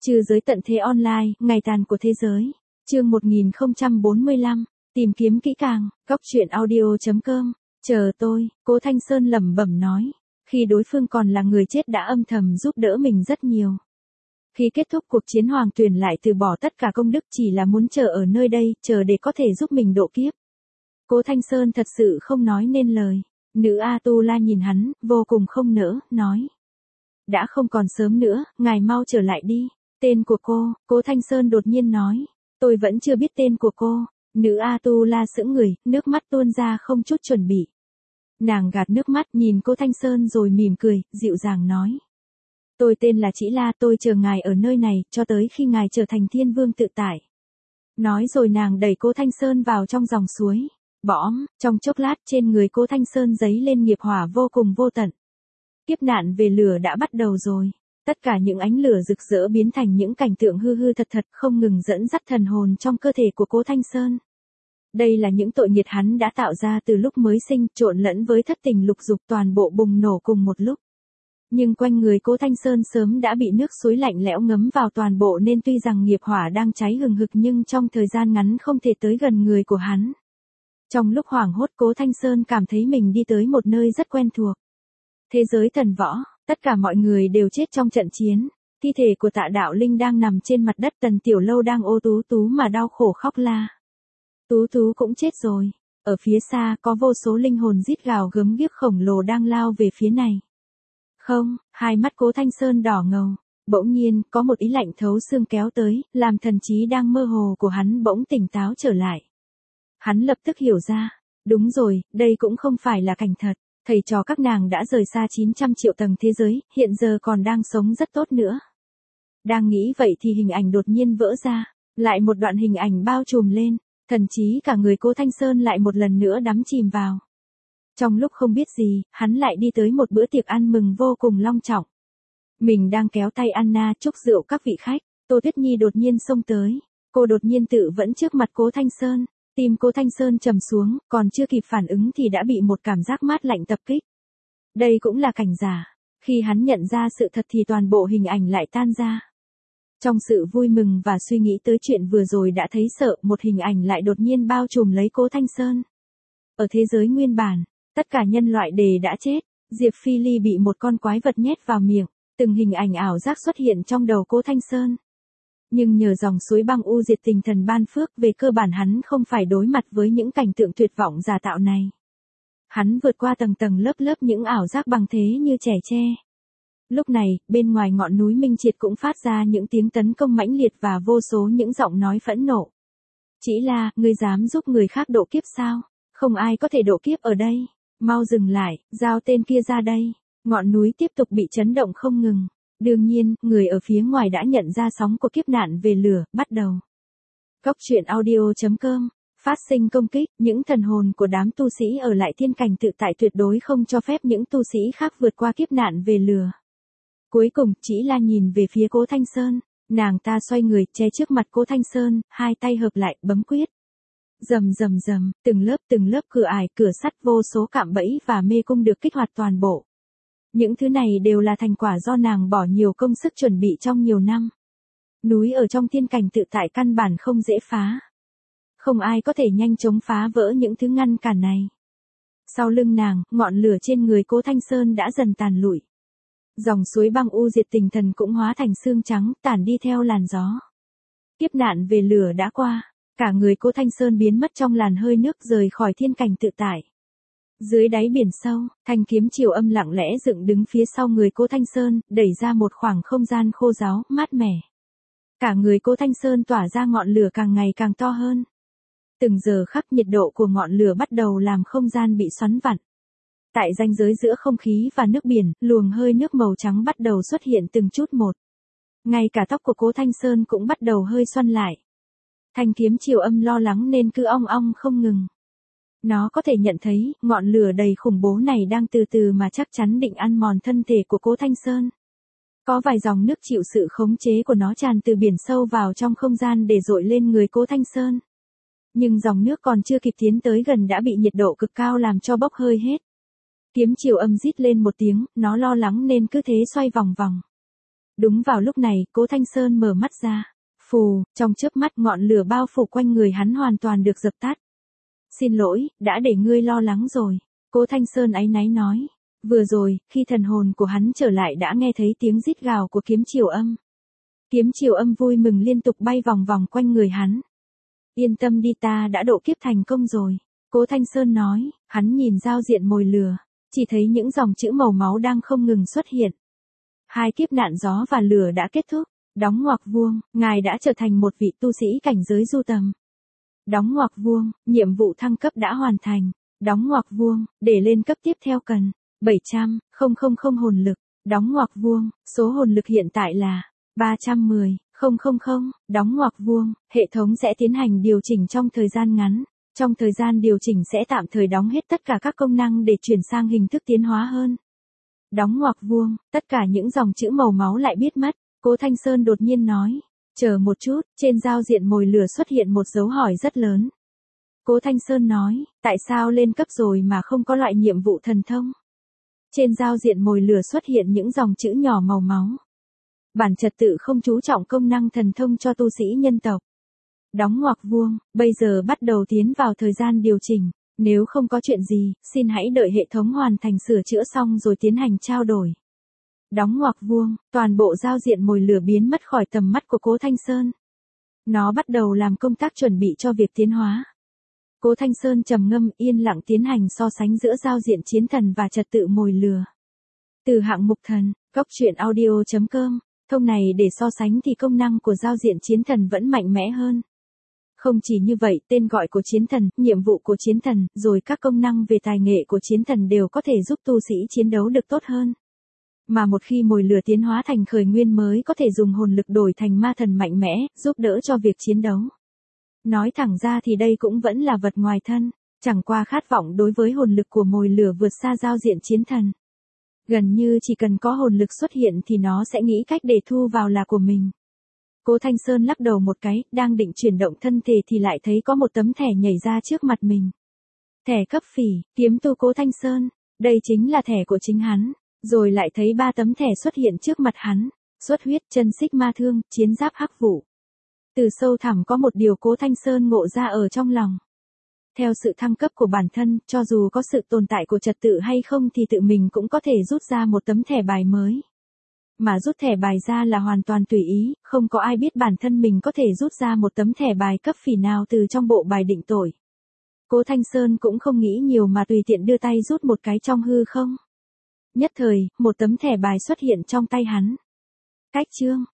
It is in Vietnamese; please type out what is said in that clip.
Trừ giới tận thế online, ngày tàn của thế giới. Chương 1045, tìm kiếm kỹ càng, góc truyện audio.com. Chờ tôi, Cố Thanh Sơn lẩm bẩm nói. Khi đối phương còn là người chết đã âm thầm giúp đỡ mình rất nhiều. Khi kết thúc cuộc chiến Hoàng Tuyền lại từ bỏ tất cả công đức chỉ là muốn chờ ở nơi đây, chờ để có thể giúp mình độ kiếp. Cố Thanh Sơn thật sự không nói nên lời. Nữ A-tu-la nhìn hắn, vô cùng không nỡ, nói. Đã không còn sớm nữa, ngài mau trở lại đi. Tên của cô, Cố Thanh Sơn đột nhiên nói. Tôi vẫn chưa biết tên của cô. Nữ A-tu-la sững người, nước mắt tuôn ra không chút chuẩn bị. Nàng gạt nước mắt nhìn Cố Thanh Sơn rồi mỉm cười, dịu dàng nói. Tôi tên là Chỉ La, tôi chờ ngài ở nơi này, cho tới khi ngài trở thành thiên vương tự tại. Nói rồi nàng đẩy Cố Thanh Sơn vào trong dòng suối. Bõm, trong chốc lát trên người Cố Thanh Sơn giấy lên nghiệp hỏa vô cùng vô tận. Kiếp nạn về lửa đã bắt đầu rồi. Tất cả những ánh lửa rực rỡ biến thành những cảnh tượng hư hư thật thật không ngừng dẫn dắt thần hồn trong cơ thể của Cố Thanh Sơn. Đây là những tội nghiệt hắn đã tạo ra từ lúc mới sinh, trộn lẫn với thất tình lục dục toàn bộ bùng nổ cùng một lúc. Nhưng quanh người Cố Thanh Sơn sớm đã bị nước suối lạnh lẽo ngấm vào toàn bộ nên tuy rằng nghiệp hỏa đang cháy hừng hực nhưng trong thời gian ngắn không thể tới gần người của hắn. Trong lúc hoảng hốt Cố Thanh Sơn cảm thấy mình đi tới một nơi rất quen thuộc. Thế giới thần võ, tất cả mọi người đều chết trong trận chiến. Thi thể của Tạ Đạo Linh đang nằm trên mặt đất, Tần Tiểu Lâu đang ô tú tú mà đau khổ khóc la. Tú tú cũng chết rồi. Ở phía xa có vô số linh hồn rít gào gớm ghiếc khổng lồ đang lao về phía này. Không, hai mắt Cố Thanh Sơn đỏ ngầu. Bỗng nhiên, có một ý lạnh thấu xương kéo tới, làm thần trí đang mơ hồ của hắn bỗng tỉnh táo trở lại. Hắn lập tức hiểu ra. Đúng rồi, đây cũng không phải là cảnh thật. Thầy trò các nàng đã rời xa 900 triệu tầng thế giới, hiện giờ còn đang sống rất tốt nữa. Đang nghĩ vậy thì hình ảnh đột nhiên vỡ ra. Lại một đoạn hình ảnh bao trùm lên. Thần trí cả người Cố Thanh Sơn lại một lần nữa đắm chìm vào. Trong lúc không biết gì, hắn lại đi tới một bữa tiệc ăn mừng vô cùng long trọng. Mình đang kéo tay Anna chúc rượu các vị khách, Tô Tuyết Nhi đột nhiên xông tới. Cô đột nhiên tự vẫn trước mặt Cố Thanh Sơn. Tim Cố Thanh Sơn trầm xuống, còn chưa kịp phản ứng thì đã bị một cảm giác mát lạnh tập kích. Đây cũng là cảnh giả. Khi hắn nhận ra sự thật thì toàn bộ hình ảnh lại tan ra. Trong sự vui mừng và suy nghĩ tới chuyện vừa rồi đã thấy sợ, một hình ảnh lại đột nhiên bao trùm lấy Cố Thanh Sơn. Ở thế giới nguyên bản, tất cả nhân loại đều đã chết. Diệp Phi Ly bị một con quái vật nhét vào miệng. Từng hình ảnh ảo giác xuất hiện trong đầu Cố Thanh Sơn. Nhưng nhờ dòng suối băng u diệt tình thần ban phước, về cơ bản hắn không phải đối mặt với những cảnh tượng tuyệt vọng giả tạo này. Hắn vượt qua tầng tầng lớp lớp những ảo giác bằng thế như trẻ tre. Lúc này, bên ngoài ngọn núi Minh Triệt cũng phát ra những tiếng tấn công mãnh liệt và vô số những giọng nói phẫn nộ. Chỉ là, ngươi dám giúp người khác độ kiếp sao? Không ai có thể độ kiếp ở đây. Mau dừng lại, giao tên kia ra đây. Ngọn núi tiếp tục bị chấn động không ngừng. Đương nhiên, người ở phía ngoài đã nhận ra sóng của kiếp nạn về lửa, bắt đầu. Góc truyện audio.com, phát sinh công kích, những thần hồn của đám tu sĩ ở lại thiên cảnh tự tại tuyệt đối không cho phép những tu sĩ khác vượt qua kiếp nạn về lửa. Cuối cùng, Chỉ La nhìn về phía Cố Thanh Sơn, nàng ta xoay người, che trước mặt Cố Thanh Sơn, hai tay hợp lại, bấm quyết. Rầm rầm rầm, từng lớp cửa ải, cửa sắt, vô số cạm bẫy và mê cung được kích hoạt toàn bộ. Những thứ này đều là thành quả do nàng bỏ nhiều công sức chuẩn bị trong nhiều năm. Núi ở trong thiên cảnh tự tại căn bản không dễ phá. Không ai có thể nhanh chóng phá vỡ những thứ ngăn cản này. Sau lưng nàng, ngọn lửa trên người Cố Thanh Sơn đã dần tàn lụi. Dòng suối băng u diệt tình thần cũng hóa thành xương trắng, tản đi theo làn gió. Kiếp nạn về lửa đã qua, cả người Cố Thanh Sơn biến mất trong làn hơi nước rời khỏi thiên cảnh tự tại. Dưới đáy biển sâu, thanh kiếm chiều âm lặng lẽ dựng đứng phía sau người Cố Thanh Sơn, đẩy ra một khoảng không gian khô ráo, mát mẻ. Cả người Cố Thanh Sơn tỏa ra ngọn lửa càng ngày càng to hơn. Từng giờ khắc nhiệt độ của ngọn lửa bắt đầu làm không gian bị xoắn vặn. Tại ranh giới giữa không khí và nước biển, luồng hơi nước màu trắng bắt đầu xuất hiện từng chút một. Ngay cả tóc của Cố Thanh Sơn cũng bắt đầu hơi xoăn lại. Thanh kiếm chiều âm lo lắng nên cứ ong ong không ngừng. Nó có thể nhận thấy, ngọn lửa đầy khủng bố này đang từ từ mà chắc chắn định ăn mòn thân thể của Cố Thanh Sơn. Có vài dòng nước chịu sự khống chế của nó tràn từ biển sâu vào trong không gian để dội lên người Cố Thanh Sơn. Nhưng dòng nước còn chưa kịp tiến tới gần đã bị nhiệt độ cực cao làm cho bốc hơi hết. Kiếm chiều âm rít lên một tiếng, nó lo lắng nên cứ thế xoay vòng vòng. Đúng vào lúc này, Cố Thanh Sơn mở mắt ra. Phù, trong chớp mắt ngọn lửa bao phủ quanh người hắn hoàn toàn được dập tắt. Xin lỗi, đã để ngươi lo lắng rồi. Cố Thanh Sơn áy náy nói. Vừa rồi, khi thần hồn của hắn trở lại đã nghe thấy tiếng rít gào của kiếm triều âm. Kiếm triều âm vui mừng liên tục bay vòng vòng quanh người hắn. Yên tâm đi, ta đã độ kiếp thành công rồi. Cố Thanh Sơn nói, hắn nhìn giao diện mồi lửa, chỉ thấy những dòng chữ màu máu đang không ngừng xuất hiện. 2 kiếp nạn gió và lửa đã kết thúc. Đóng ngoặc vuông, ngài đã trở thành một vị tu sĩ cảnh giới du tầm. Đóng ngoặc vuông, nhiệm vụ thăng cấp đã hoàn thành. Đóng ngoặc vuông, để lên cấp tiếp theo cần 700.000 hồn lực. Đóng ngoặc vuông, số hồn lực hiện tại là 310.000. Đóng ngoặc vuông, hệ thống sẽ tiến hành điều chỉnh trong thời gian ngắn. Trong thời gian điều chỉnh sẽ tạm thời đóng hết tất cả các công năng để chuyển sang hình thức tiến hóa hơn. Đóng ngoặc vuông, tất cả những dòng chữ màu máu lại biết mất. Cố Thanh Sơn đột nhiên nói. Chờ một chút, trên giao diện mồi lửa xuất hiện một dấu hỏi rất lớn. Cố Thanh Sơn nói, tại sao lên cấp rồi mà không có loại nhiệm vụ thần thông? Trên giao diện mồi lửa xuất hiện những dòng chữ nhỏ màu máu. Bản trật tự không chú trọng công năng thần thông cho tu sĩ nhân tộc. Đóng ngoặc vuông, bây giờ bắt đầu tiến vào thời gian điều chỉnh. Nếu không có chuyện gì, xin hãy đợi hệ thống hoàn thành sửa chữa xong rồi tiến hành trao đổi. Đóng ngoặc vuông, toàn bộ giao diện mồi lửa biến mất khỏi tầm mắt của Cố Thanh Sơn. Nó bắt đầu làm công tác chuẩn bị cho việc tiến hóa. Cố Thanh Sơn trầm ngâm yên lặng tiến hành so sánh giữa giao diện chiến thần và trật tự mồi lửa. Từ hạng mục thần, goctruyện.audio.com, thông này để so sánh thì công năng của giao diện chiến thần vẫn mạnh mẽ hơn. Không chỉ như vậy, tên gọi của chiến thần, nhiệm vụ của chiến thần, rồi các công năng về tài nghệ của chiến thần đều có thể giúp tu sĩ chiến đấu được tốt hơn. Mà một khi mồi lửa tiến hóa thành khởi nguyên mới có thể dùng hồn lực đổi thành ma thần mạnh mẽ, giúp đỡ cho việc chiến đấu. Nói thẳng ra thì đây cũng vẫn là vật ngoài thân, chẳng qua khát vọng đối với hồn lực của mồi lửa vượt xa giao diện chiến thần. Gần như chỉ cần có hồn lực xuất hiện thì nó sẽ nghĩ cách để thu vào là của mình. Cố Thanh Sơn lắc đầu một cái, đang định chuyển động thân thể thì lại thấy có một tấm thẻ nhảy ra trước mặt mình. Thẻ cấp phỉ, kiếm tu Cố Thanh Sơn, đây chính là thẻ của chính hắn. Rồi lại thấy 3 tấm thẻ xuất hiện trước mặt hắn. Xuất huyết, chân xích ma thương, chiến giáp hắc vụ. Từ sâu thẳm có một điều Cố Thanh Sơn ngộ ra ở trong lòng. Theo sự thăng cấp của bản thân, cho dù có sự tồn tại của trật tự hay không thì tự mình cũng có thể rút ra một tấm thẻ bài mới. Mà rút thẻ bài ra là hoàn toàn tùy ý, không có ai biết bản thân mình có thể rút ra một tấm thẻ bài cấp phỉ nào từ trong bộ bài định tội. Cố Thanh Sơn cũng không nghĩ nhiều mà tùy tiện đưa tay rút một cái trong hư không. Nhất thời, một tấm thẻ bài xuất hiện trong tay hắn. Cách chương,